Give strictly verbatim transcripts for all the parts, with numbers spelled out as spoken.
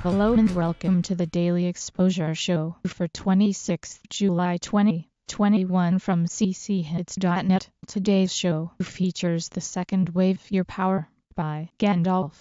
Hello and welcome to the Daily Exposure Show for twenty-sixth July twenty twenty-one from c c hits dot net. Today's show features The Second Wave Your Power by Gandalf.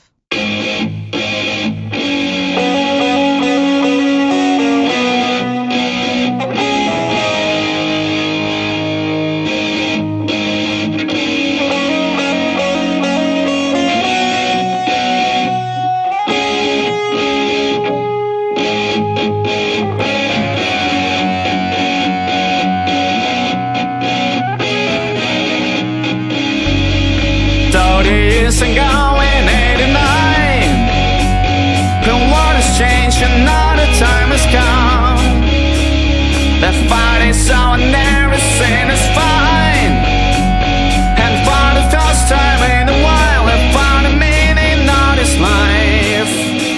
And going eighty-nine. The world has changed and another time has come. The fight is so and everything is fine. And for the first time in a while I found a meaning of this life.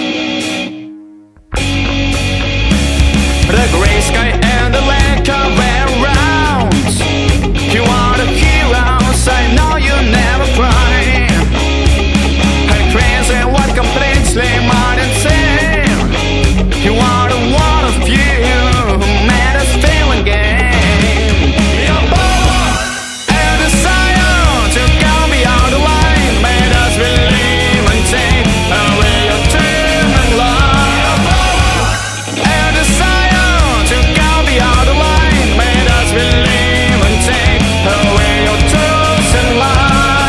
The gray sky and the lake are very round. You are the heroes, I know you never cry. What completely modern thing. You are the one of you who made us feel again. Your power and desire to go beyond the line made us believe and take away your dream and love. Your power and desire to go beyond the line made us believe and take away your truths and lies.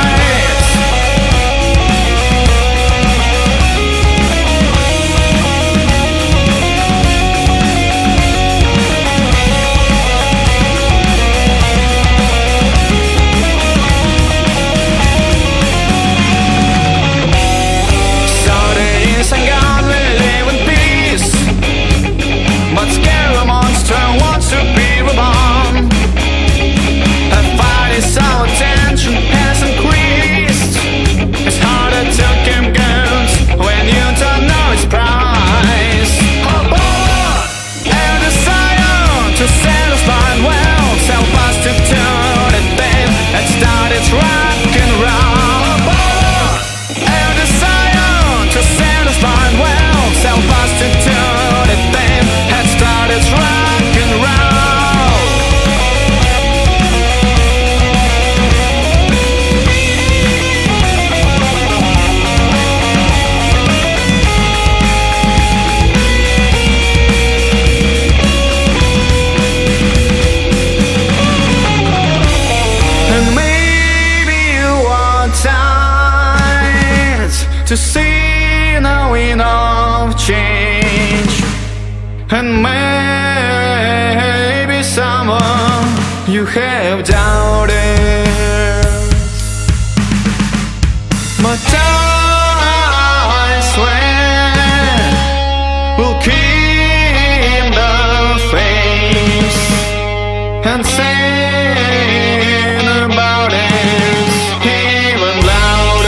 To see the wind of change, and maybe someone you have doubted, but I swear we'll keep the faith and sing about it even louder.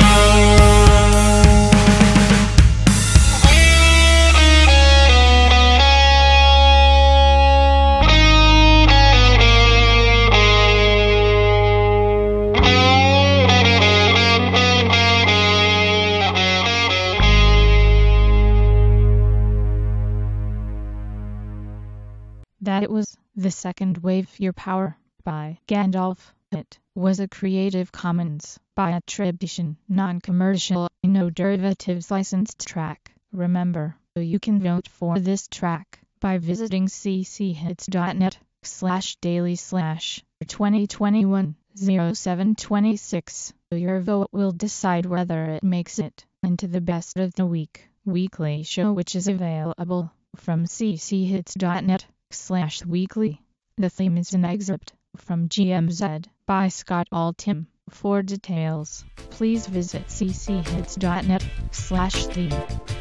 That it was The Second Wave Your Power by Gandalf. It was a Creative Commons by attribution, non-commercial, no derivatives licensed track. Remember, you can vote for this track by visiting c c hits dot net slash daily slash twenty twenty-one oh seven twenty-six. Your vote will decide whether it makes it into the best of the week weekly show, which is available from c c hits dot net slash weekly. The theme is an excerpt from G M Z by Scott Altham. For details, please visit c c hits dot net slash theme.